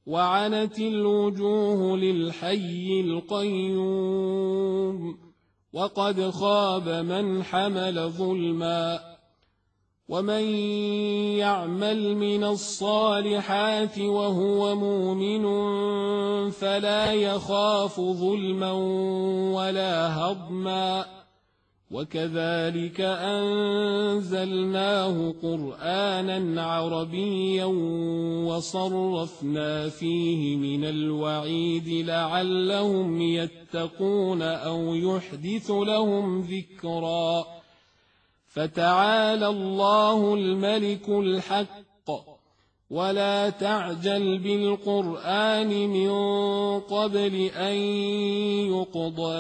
وعنت الوجوه للحي القيوم وقد خاب من حمل ظلما ومن يعمل من الصالحات وهو مؤمن فلا يخاف ظلما ولا هضما وكذلك أنزلناه قرآنا عربيا وصرفنا فيه من الوعيد لعلهم يتقون أو يحدث لهم ذكرا فتعالى الله الملك الحق ولا تعجل بالقرآن من قبل أن يقضى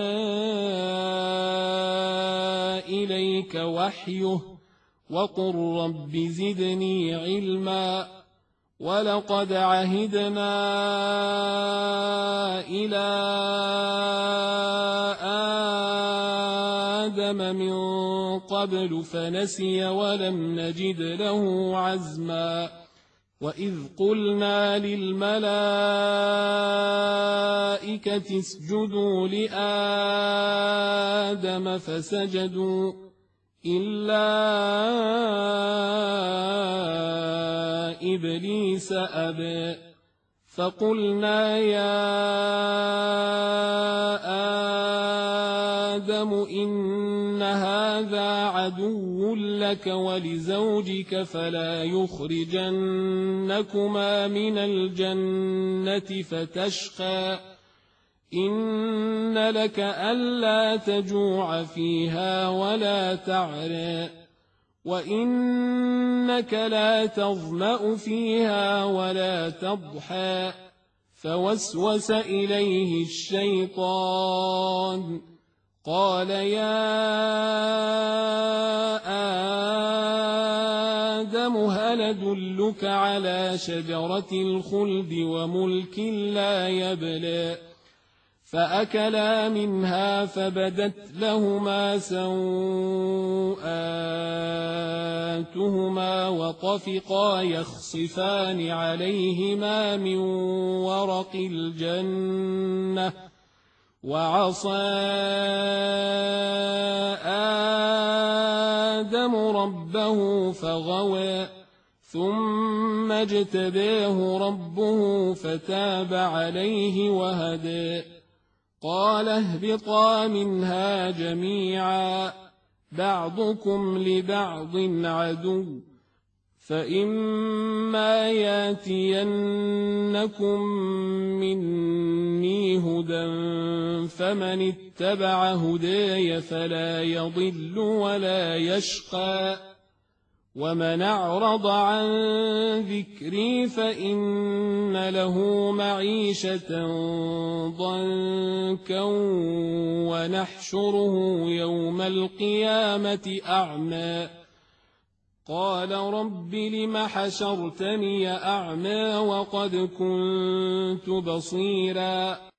إليك وحيه وقل رب زدني علما ولقد عهدنا إلى آدم من قبل فنسي ولم نجد له عزما وإذ قلنا للملائكة اسجدوا لآدم فسجدوا إلا إبليس أبى فقلنا يا آدم إن هذا عدو لك ولزوجك فلا يخرجنكما من الجنة فتشقى إن لك ألا تجوع فيها ولا تعرى وإنك لا تظمأ فيها ولا تضحى فوسوس إليه الشيطان قال يا آدم هل أدلك على شجرة الخلد وملك لا يبلى فأكلا منها فبدت لهما سوآتهما وطفقا يخصفان عليهما من ورق الجنة وعصى آدم ربه فغوى ثم اجتباه ربه فتاب عليه وهدى قال اهبطا منها جميعا بعضكم لبعض عدو فإما ياتينكم مني هدى فمن اتبع هداي فلا يضل ولا يشقى ومن أعرض عن ذكري فإن له معيشة ضنكا ونحشره يوم القيامة أعمى قال رب لم حشرتني أعمى وقد كنت بصيرا